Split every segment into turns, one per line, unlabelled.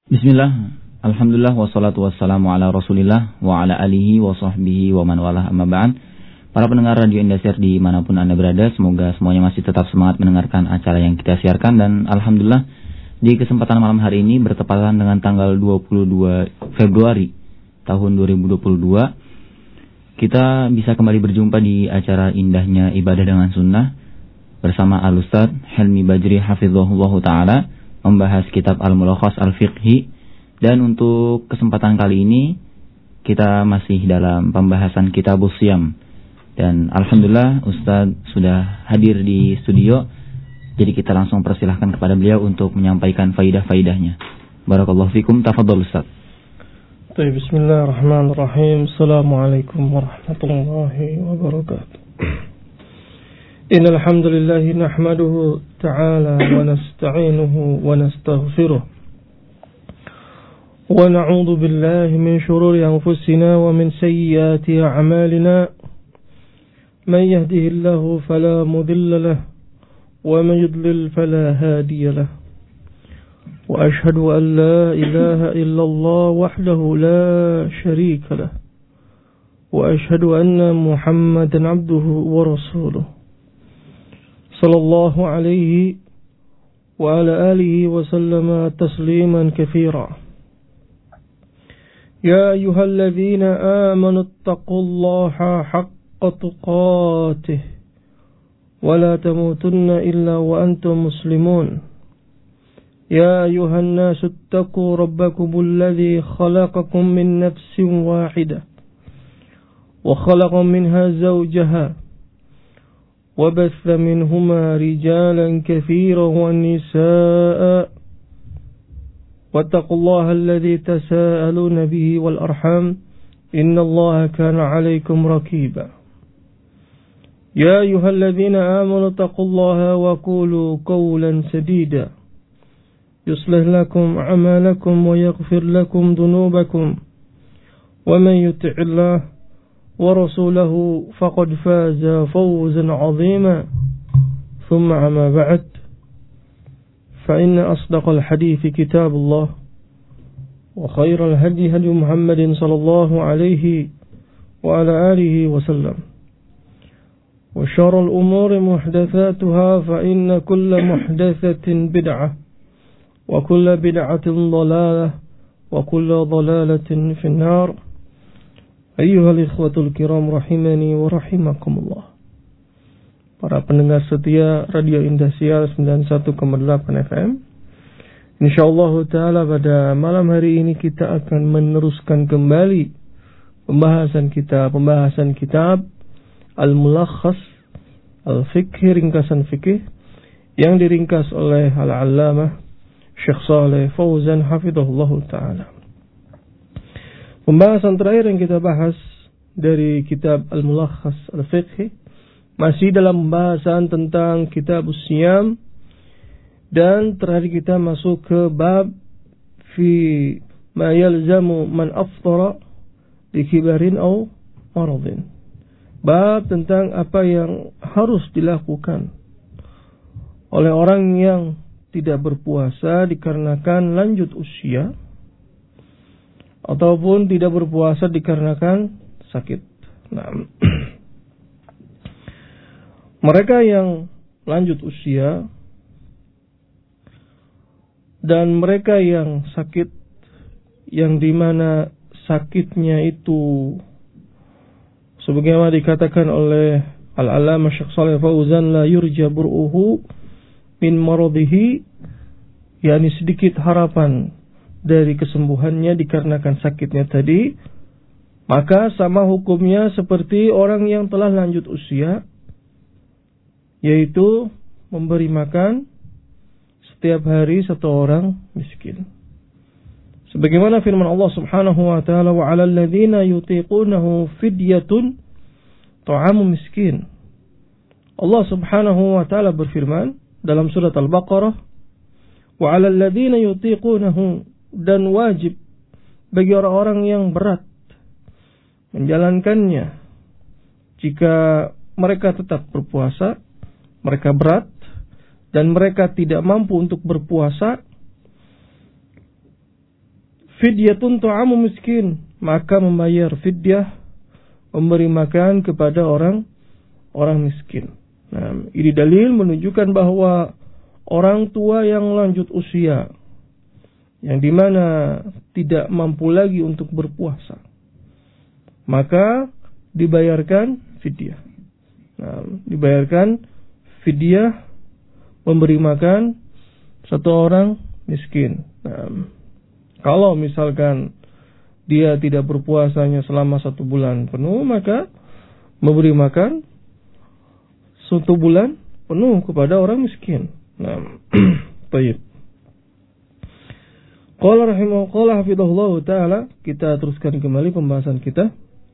Bismillah, alhamdulillah, wassalatu wassalamu ala rasulillah wa ala alihi wa sahbihi wa man walah amma ba'd. Para pendengar Radio Indosiar dimanapun Anda berada, semoga semuanya masih tetap semangat mendengarkan acara yang kita siarkan. Dan alhamdulillah, di kesempatan malam hari ini bertepatan dengan tanggal 22 Februari tahun 2022, kita bisa kembali berjumpa di acara Indahnya Ibadah dengan Sunnah bersama Al-Ustaz Helmi Bajri Hafizahullah Ta'ala, membahas kitab Al-Mulakhas Al-Fiqhi. Dan untuk kesempatan kali ini kita masih dalam pembahasan kitab Siyam. Dan alhamdulillah Ustaz sudah hadir di studio, jadi kita langsung persilahkan kepada beliau untuk menyampaikan faidah-faidahnya. Barakallahu fikum, tafadhol Ustaz.
Bismillahirrahmanirrahim. Assalamualaikum warahmatullahi wabarakatuh. Innal hamdalillah nahmaduhu ta'ala wa nasta'inuhu wa nastaghfiruh wa na'udzu billahi min shururi anfusina wa min sayyiati a'malina. Man yahdihillahu fala mudilla lahu wa man yudlil fala hadiya lahu. Wa ashhadu an la ilaha illallah wahdahu la sharika lahu wa ashhadu anna Muhammadan 'abduhu wa rasuluh. Sallallahu alaihi wa ala alihi wa sallama tasliman katsira. Ya ayyuhalladzina amanu taqullaha haqqa tuqatih wa la tamutunna illa wa antum muslimun. Ya ayyuhan nasu ittaqu rabbakumul ladzi khalaqakum min nafsin wahidah wa khalaqa minha zawjaha وبث منهما رجالا كثيرا والنساء واتقوا الله الذي تساءلون به والأرحام إن الله كان عليكم رقيبا. يا أيها الذين آمنوا اتقوا الله وقولوا قولا سديدا يصلح لكم أعمالكم ويغفر لكم ذنوبكم ومن يطع الله ورسوله فقد فاز فوزا عظيما. ثم أما بعد، فإن أصدق الحديث كتاب الله وخير الهدي هدي محمد صلى الله عليه وعلى آله وسلم وشر الأمور محدثاتها فإن كل محدثة بدعة وكل بدعة ضلالة وكل ضلالة في النار. Ayyuhal ikhwatul kiram rahimani wa rahimakumullah. Para pendengar setia Radio Indosiar 91,8 FM. Insyaallah ta'ala pada malam hari ini kita akan meneruskan kembali pembahasan kitab Al-Mulakhas Al-Fiqhi, ringkasan fikih yang diringkas oleh Al-Allamah Syekh Shalih Fauzan hafizahullah ta'ala. Pembahasan terakhir yang kita bahas dari kitab Al-Mulakhas Al-Fiqhi masih dalam pembahasan tentang kitab Siyam, dan terakhir kita masuk ke bab fi ma yalzamu man aftara li kibarin aw maradin. Bab tentang apa yang harus dilakukan oleh orang yang tidak berpuasa dikarenakan lanjut usia ataupun tidak berpuasa dikarenakan sakit. Nah, mereka yang lanjut usia dan mereka yang sakit, yang dimana sakitnya itu sebagaimana dikatakan oleh Al-Allamah Syekh Shalih Fauzan, la yurja bur'uhu min maradihi, yakni sedikit harapan dari kesembuhannya dikarenakan sakitnya tadi, maka sama hukumnya seperti orang yang telah lanjut usia, yaitu memberi makan setiap hari satu orang miskin. Sebagaimana firman Allah Subhanahu wa taala, wa 'alal ladzina yutiqunahu fidyatun ta'amu miskin. Allah Subhanahu wa taala berfirman dalam surat Al-Baqarah, wa 'alal ladzina yutiqunahu, dan wajib bagi orang-orang yang berat menjalankannya. Jika mereka tetap berpuasa, mereka berat dan mereka tidak mampu untuk berpuasa, fidyatun ta'amu miskin, maka membayar fidyah, memberi makan kepada orang miskin. Nah, ini dalil menunjukkan bahwa orang tua yang lanjut usia, yang dimana tidak mampu lagi untuk berpuasa, maka dibayarkan fidyah. Nah, dibayarkan fidyah memberi makan satu orang miskin. Nah, kalau misalkan dia tidak berpuasanya selama 1 bulan penuh, maka memberi makan 1 bulan penuh kepada orang miskin. Nah, baik. Qala rahimahullah hafizahullah ta'ala, kita teruskan kembali pembahasan kita.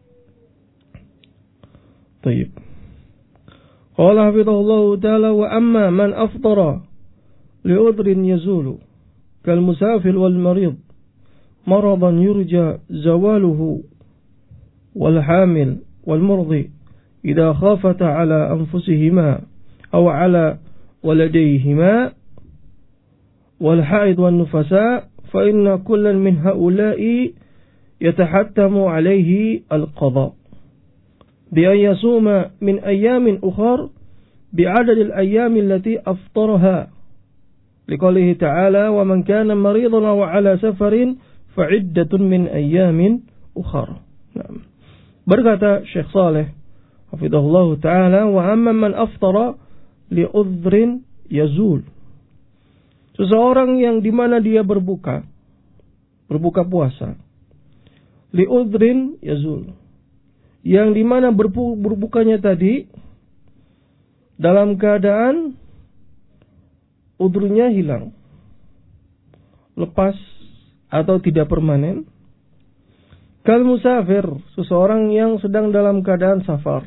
Baik. Qala hafizahullah ta'ala, wa amma man aftara li'udrin yazulu kal musafir wal marid maradan yurja zawaluhu wal hamil wal murdi idza khafata ala anfusihima aw ala waladayhima wal haid wan nufasa fa inna kullan min haula'i yatahattamu alayhi al qada bi an yasuma min ayamin ukhar bi adad al ayam allati aftaraha liqaulihi ta'ala wa man kana maridan aw ala safarin fa iddatun min ayamin ukhar. Berkata Syekh Saleh hafizahullah ta'ala, wa amma man aftara li udhrin yazul, seseorang yang dimana dia berbuka puasa, li udhrin yazul, yang dimana berbukanya tadi dalam keadaan udhurnya hilang, lepas atau tidak permanen. Kal musafir, seseorang yang sedang dalam keadaan safar.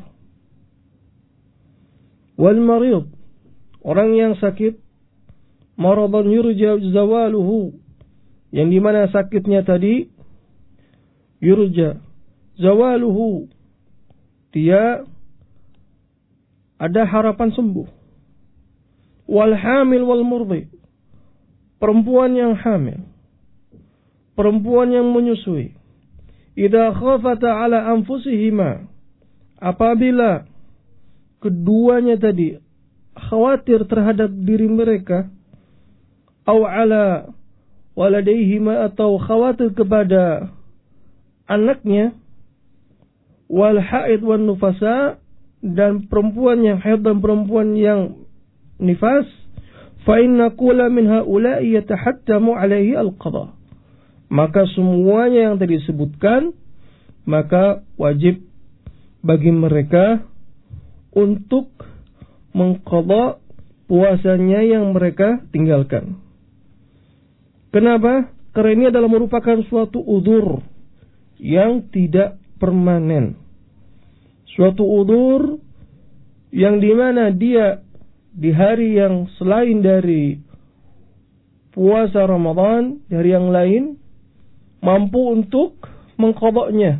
Wal marid, orang yang sakit. Maradan yurja zawaluhu, yang dimana sakitnya tadi yurja zawaluhu, dia ada harapan sembuh. Wal hamil wal murdi, perempuan yang hamil, perempuan yang menyusui. Idza khafata ala anfusihima, apabila keduanya tadi khawatir terhadap diri mereka, aw ala waladayhima, atau khawatir kepada anaknya, wal haid wan nufasa, dan perempuan yang haid dan perempuan yang nifas, fa inna kulla min haula'i yatahattamu alaihi al-qada, maka semuanya yang tadi disebutkan, maka wajib bagi mereka untuk mengqadha puasanya yang mereka tinggalkan. Kenapa? Karena ini adalah merupakan suatu udzur yang tidak permanen. Suatu udzur yang dimana dia di hari yang selain dari puasa Ramadan, di hari yang lain, mampu untuk mengqadhanya.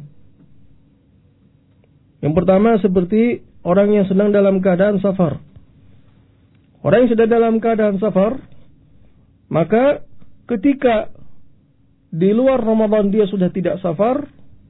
Yang pertama seperti orang yang sedang dalam keadaan safar. Orang yang sedang dalam keadaan safar, maka ketika di luar Ramadan dia sudah tidak safar,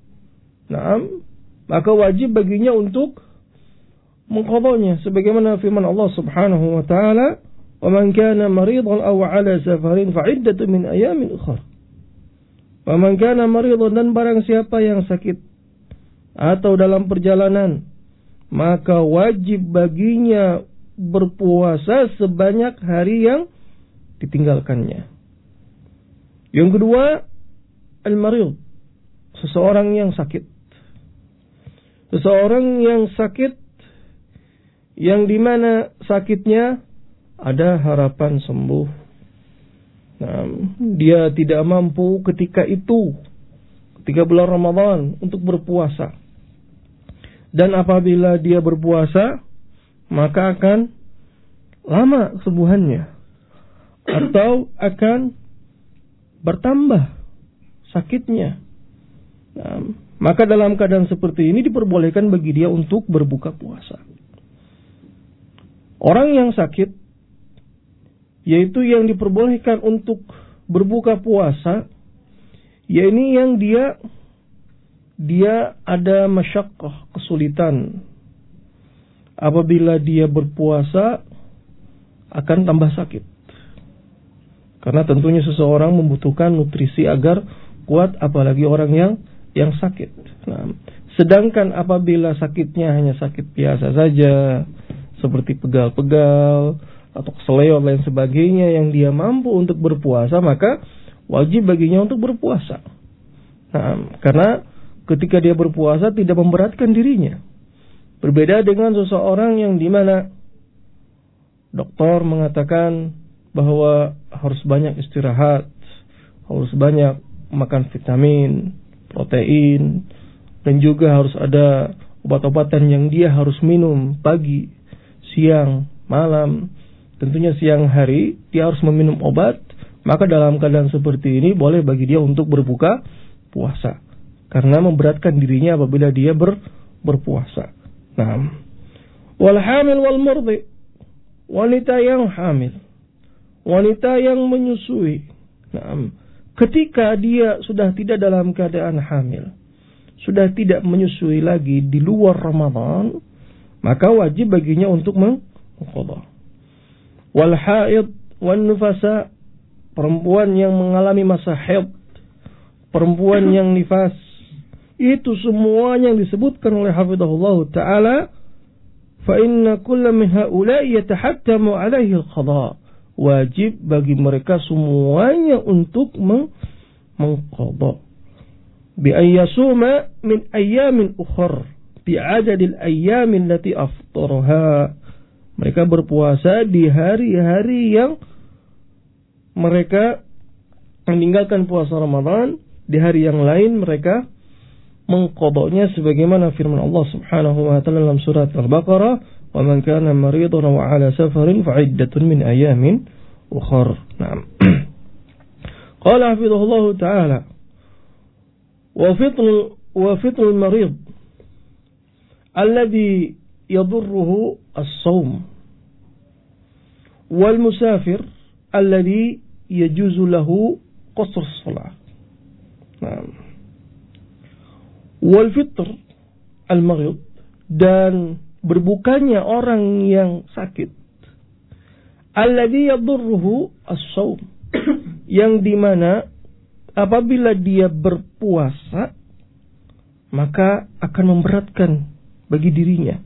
maka wajib baginya untuk mengqadhanya, sebagaimana firman Allah Subhanahu wa taala, "Wa man kana maridan aw 'ala safarin fa 'iddatun min ayamin ukhra." Wa man kana maridan, dan barang siapa yang sakit atau dalam perjalanan, maka wajib baginya berpuasa sebanyak hari yang ditinggalkannya. Yang kedua, al-marid, seseorang yang sakit. Seseorang yang sakit, yang dimana sakitnya ada harapan sembuh. Dia tidak mampu ketika bulan Ramadan untuk berpuasa. Dan apabila dia berpuasa, maka akan lama kesembuhannya, atau akan bertambah sakitnya. Maka dalam keadaan seperti ini diperbolehkan bagi dia untuk berbuka puasa. Orang yang sakit, yaitu yang diperbolehkan untuk berbuka puasa, Ya ini yang dia ada masyaqqah, kesulitan. Apabila dia berpuasa akan tambah sakit. Karena tentunya seseorang membutuhkan nutrisi agar kuat, apalagi orang yang sakit. Nah, sedangkan apabila sakitnya hanya sakit biasa saja, seperti pegal-pegal atau keseleo lain sebagainya, yang dia mampu untuk berpuasa, maka wajib baginya untuk berpuasa. Nah, karena ketika dia berpuasa tidak memberatkan dirinya. Berbeda dengan seseorang yang dimana dokter mengatakan bahwa harus banyak istirahat, harus banyak makan vitamin, protein, dan juga harus ada obat-obatan yang dia harus minum pagi, siang, malam. Tentunya siang hari dia harus meminum obat. Maka dalam keadaan seperti ini boleh bagi dia untuk berbuka puasa, karena memberatkan dirinya apabila dia berpuasa. Nah, wal hamil wal murdi, wanita yang hamil, wanita yang menyusui. Nah, ketika dia sudah tidak dalam keadaan hamil, sudah tidak menyusui lagi di luar Ramadan, maka wajib baginya untuk mengqadha. Wal haid wan nufasa, perempuan yang mengalami masa haid, perempuan yang nifas, itu semuanya yang disebutkan oleh hafizahullah ta'ala, fa inna kulla min ha'ula'i yatahattamu alaihi al-qadha. Wajib bagi mereka semuanya untuk mengqadha. Bi ayyasuma min ayyamin ukhar bi adadil ayyamin lati aftaraha. Mereka berpuasa di hari-hari yang mereka meninggalkan puasa Ramadan, di hari yang lain mereka mengqadanya sebagaimana firman Allah Subhanahu wa taala dalam surat Al-Baqarah, "Wa man kana maridan wa 'ala safarin fa 'iddatun min ayamin ukhar." Naam. Qala hafizahullah ta'ala, wa fitr al-marid alladhi yadurruhu as-sawm wal musafir alladhi yajuzu lahu qasr as-salah. Naam. Wal fitr al-marid, dan berbukanya orang yang sakit, alladhi yadurruhu as-sawm, yang dimana apabila dia berpuasa maka akan memberatkan bagi dirinya.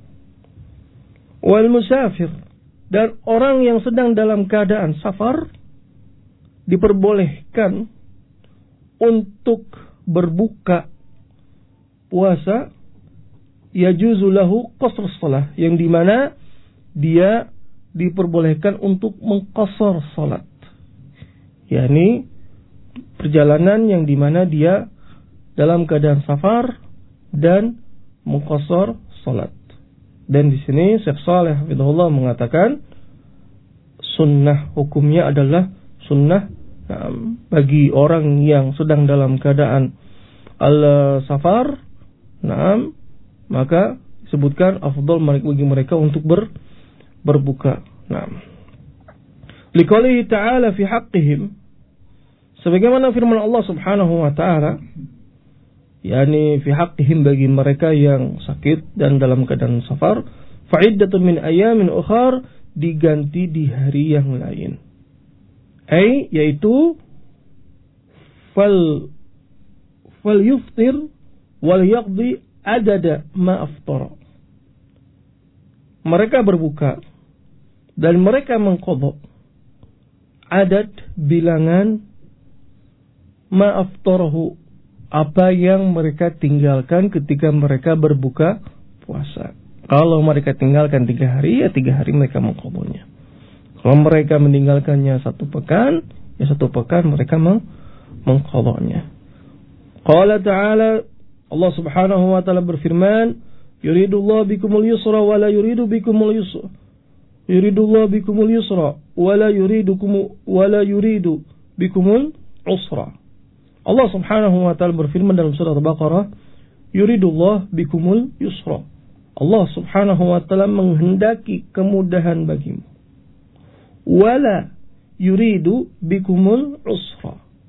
Wal musafir, dan orang yang sedang dalam keadaan safar diperbolehkan untuk berbuka puasa, yajuzu lahu qasr shalah, yang dimana dia diperbolehkan untuk mengqasar salat, yakni perjalanan yang dimana dia dalam keadaan safar dan mengqasar salat. Dan di sini Syekh Shalih hafizahullah mengatakan sunnah hukumnya adalah sunnah bagi orang yang sedang dalam keadaan al-safar. Naam, maka disebutkan afdal bagi mereka untuk berbuka. Naam. Liqaulihi ta'ala fi haqqihim, sebagaimana firman Allah Subhanahu wa ta'ala, yakni fi haqqihim, bagi mereka yang sakit dan dalam keadaan safar, fa'iddatun min ayamin ukhar, diganti di hari yang lain. Yaitu fal yuftir wal yaqdi adada ma aftara. Mereka berbuka dan mereka mengqadha adad bilangan ma aftarahu, apa yang mereka tinggalkan ketika mereka berbuka puasa. Kalau mereka tinggalkan 3 hari, ya 3 hari mereka mengqadhanya. Kalau mereka meninggalkannya 1 pekan, ya 1 pekan mereka mengqadhanya. Qala ta'ala, Allah Subhanahu wa ta'ala berfirman, yuridullahu bikumul yusra wa la yuridu bikumul yusra. Yuridullahu bikumul yusra wa la yuridu bikumul usra. Allah Subhanahu wa ta'ala berfirman dalam surah Al-Baqarah, yuridullah bikumul yusra. Allah Subhanahu wa ta'ala menghendaki kemudahan bagimu. Wala yuridu bikumul usra,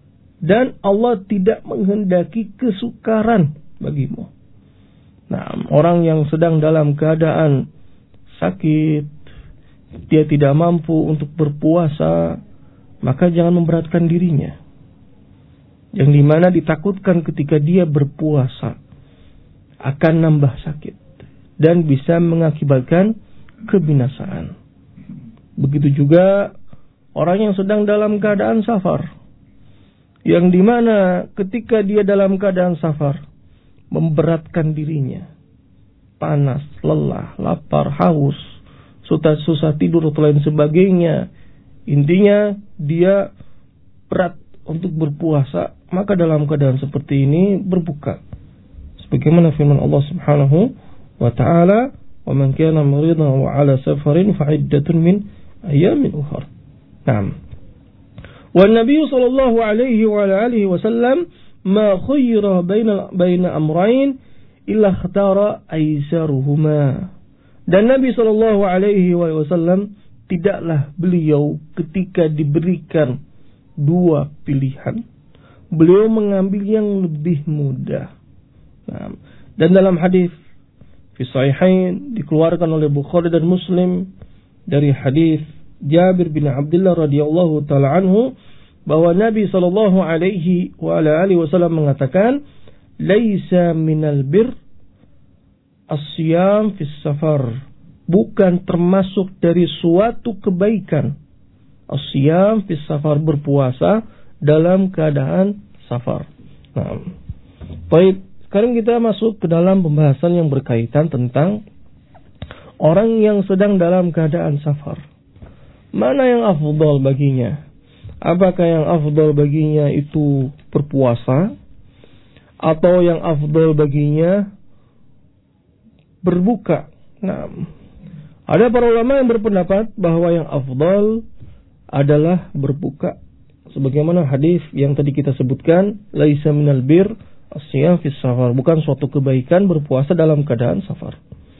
dan Allah tidak menghendaki kesukaran bagimu. Nah, orang yang sedang dalam keadaan sakit, dia tidak mampu untuk berpuasa, maka jangan memberatkan dirinya. Yang dimana ditakutkan ketika dia berpuasa akan nambah sakit dan bisa mengakibatkan kebinasaan. Begitu juga orang yang sedang dalam keadaan safar, yang dimana ketika dia dalam keadaan safar memberatkan dirinya, panas, lelah, lapar, haus, susah tidur atau lain sebagainya, intinya dia berat untuk berpuasa, maka dalam keadaan seperti ini berbuka. Sebagaimana firman Allah Subhanahu wa ta'ala, "Wa man kana maridan wa 'ala safarin fa 'iddatun min ayyamin ukhra." Naam. Wa Nabi sallallahu alaihi wa alihi wasallam ma khayyara baina amrayn illa ikhtara aisaruhuma. Dan Nabi sallallahu alaihi wasallam tidaklah beliau ketika diberikan dua pilihan, beliau mengambil yang lebih mudah. Nah, dan dalam hadis fi sahihain dikeluarkan oleh Bukhari dan Muslim dari hadis Jabir bin Abdullah radhiyallahu taala anhu bahwa Nabi sallallahu alaihi wa alihi wasallam mengatakan, "Laisa minal bir as-siyam fi safar." Bukan termasuk dari suatu kebaikan as-siyam fi safar, berpuasa dalam keadaan safar. Nah, baik, sekarang kita masuk ke dalam pembahasan yang berkaitan tentang orang yang sedang dalam keadaan safar. Mana yang afdal baginya? Apakah yang afdal baginya itu berpuasa, atau yang afdal baginya berbuka? Nah, ada para ulama yang berpendapat bahwa yang afdal adalah berbuka, sebagaimana hadis yang tadi kita sebutkan, laisa minal bir as-siyam fi safar, bukan suatu kebaikan berpuasa dalam keadaan safar.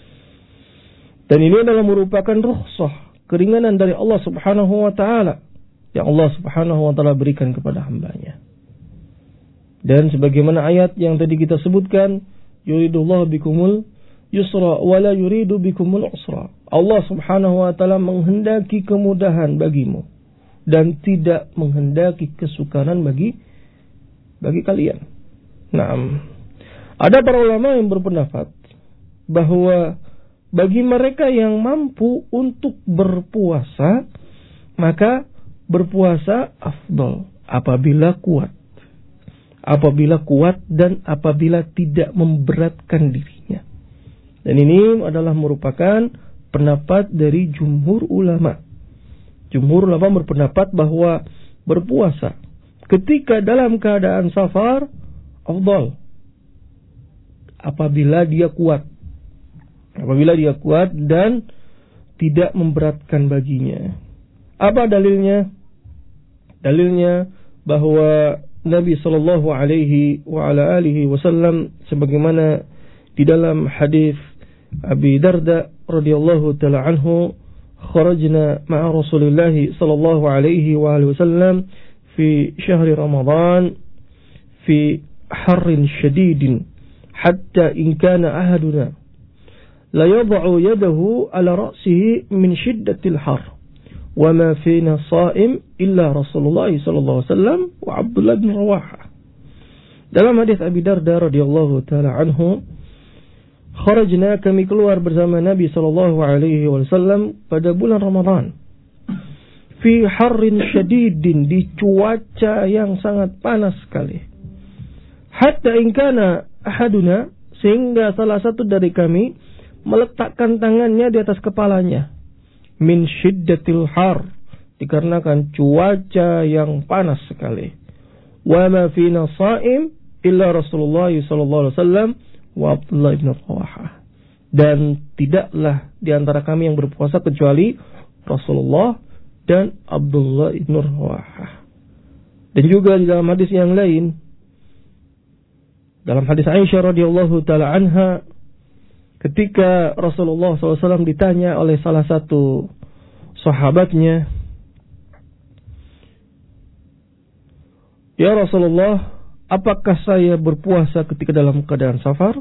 Dan ini adalah merupakan rukhsah, keringanan dari Allah Subhanahu wa taala yang Allah Subhanahu wa taala berikan kepada hambanya. Dan sebagaimana ayat yang tadi kita sebutkan, yuridullahu bikumul yusra wa la yuridu bikumul usra. Allah Subhanahu wa taala menghendaki kemudahan bagimu dan tidak menghendaki kesukaran bagi kalian. Naam. Ada para ulama yang berpendapat bahwa bagi mereka yang mampu untuk berpuasa, maka berpuasa afdal apabila kuat. Apabila kuat dan apabila tidak memberatkan dirinya. Dan ini adalah merupakan pendapat dari jumhur ulama. Jumhur ulama berpendapat bahwa berpuasa ketika dalam keadaan safar afdal apabila dia kuat. Apabila dia kuat dan tidak memberatkan baginya. Apa dalilnya? Dalilnya bahwa Nabi sallallahu alaihi wa ala alihi wasallam sebagaimana di dalam hadis Abi Darda radhiyallahu taala anhu, kharajna ma'a Rasulillah sallallahu alaihi wa alihi wasallam fi syahri Ramadan fi harrin shadidin hatta in kana ahaduna la yad'u yadahu ala ra'sihi min shiddatil har wa ma fina sha'im illa Rasulullah sallallahu alaihi wasallam wa Abdullah bin Rawaha. Dalam hadis Abi Darda radhiyallahu taala anhu, kharajna, kami keluar bersama Nabi sallallahu alaihi wasallam pada bulan Ramadan fi harrin syadidin, di cuaca yang sangat panas sekali, hatta in kana ahaduna, sehingga salah satu dari kami meletakkan tangannya di atas kepalanya, min syiddatil har, dikarenakan cuaca yang panas sekali, wa ma fina sha'im illa Rasulullah sallallahu alaihi wasallam wa Abdullah bin Rawaha, dan tidaklah di antara kami yang berpuasa kecuali Rasulullah dan Abdullah bin Rawaha. Dan juga di dalam hadis yang lain, dalam hadis Aisyah radhiyallahu taala anha, ketika Rasulullah SAW ditanya oleh salah satu sahabatnya, "Ya Rasulullah, apakah saya berpuasa ketika dalam keadaan safar?"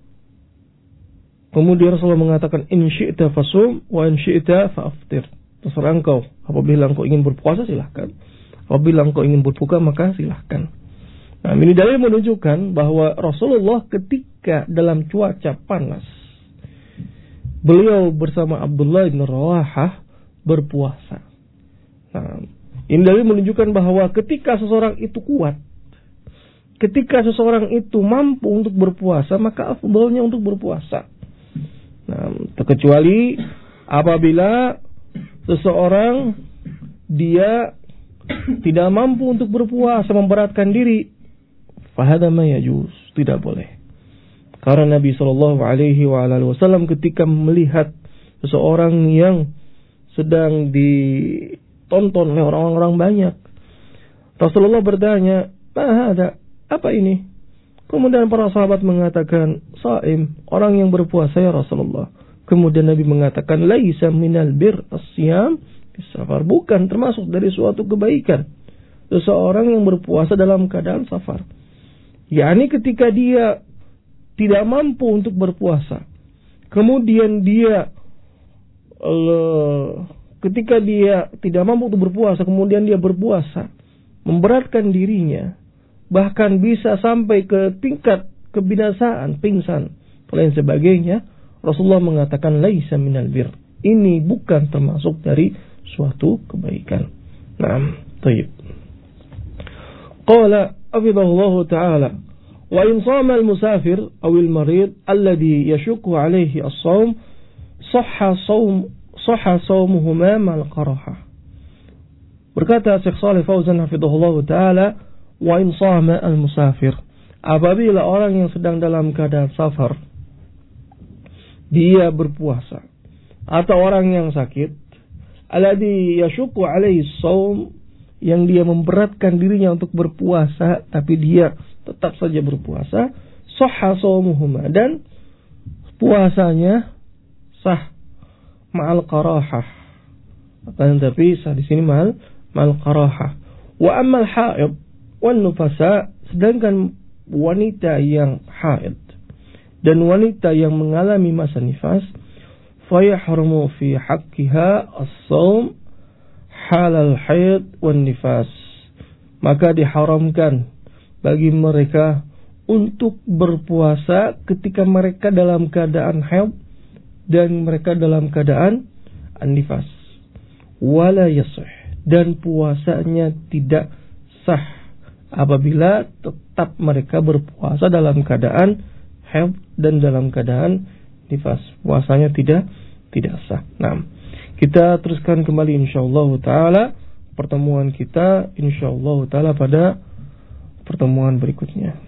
Kemudian Rasulullah mengatakan, "In syi'ta fasum wa in syi'ta fa'aftir." Terserah engkau. Apabila engkau ingin berpuasa, silahkan. Apabila engkau ingin berbuka, maka silahkan. Nah, ini dalil menunjukkan bahwa Rasulullah ketika dalam cuaca panas, beliau bersama Abdullah bin Rawahah berpuasa. Nah, ini dalil menunjukkan bahwa ketika seseorang itu kuat, ketika seseorang itu mampu untuk berpuasa, maka afdalnya untuk berpuasa. Nah, terkecuali apabila seseorang dia tidak mampu untuk berpuasa, memberatkan diri, fahada ma yajuz, tidak boleh. Karena Nabi sallallahu alaihi wasallam ketika melihat seseorang yang sedang ditonton oleh orang-orang banyak, Rasulullah bertanya, "Ma hada? Apa ini?" Kemudian para sahabat mengatakan, "Shaim, orang yang berpuasa ya Rasulullah." Kemudian Nabi mengatakan, "Laisa minal bir as-siyam bis-safar." Bukan termasuk dari suatu kebaikan seseorang yang berpuasa dalam keadaan safar. yakni ketika dia tidak mampu untuk berpuasa, kemudian dia ketika dia tidak mampu untuk berpuasa, kemudian dia berpuasa, memberatkan dirinya, bahkan bisa sampai ke tingkat kebinasaan, pingsan, lain sebagainya, Rasulullah mengatakan laisa minal bir. Ini bukan termasuk dari suatu kebaikan. Naam, tayyib. Qala afidahullahu ta'ala, wa in sama al-musafir aw al-marid alladhi yashukku alayhi as-sawm sahha sawmuhuma ma'al qarahah. Berkata Syekh Shalih Fauzan hafidhahullahu ta'ala, wa in sama al-musafir, apabila orang yang sedang dalam keadaan safar dia berpuasa, atau orang yang sakit, alladhi yashukku alaihi as-sawm, yang dia memberatkan dirinya untuk berpuasa tapi dia tetap saja berpuasa, sahha shawmuhuma, dan puasanya sah ma'al qarahah, akan tapi sah di sini ma'al qarahah. Wa ammal haid wan nufasa, sedangkan wanita yang haid dan wanita yang mengalami masa nifas, fayahrumu fi haqqiha as-shawm halal haid wan nifas, maka diharamkan bagi mereka untuk berpuasa ketika mereka dalam keadaan haid dan mereka dalam keadaan an-nifas. Wala yasih, dan puasanya tidak sah apabila tetap mereka berpuasa dalam keadaan haid dan dalam keadaan nifas. Puasanya tidak sah. Nah, kita teruskan kembali insyaallah taala pertemuan kita insyaallah taala pada pertemuan berikutnya.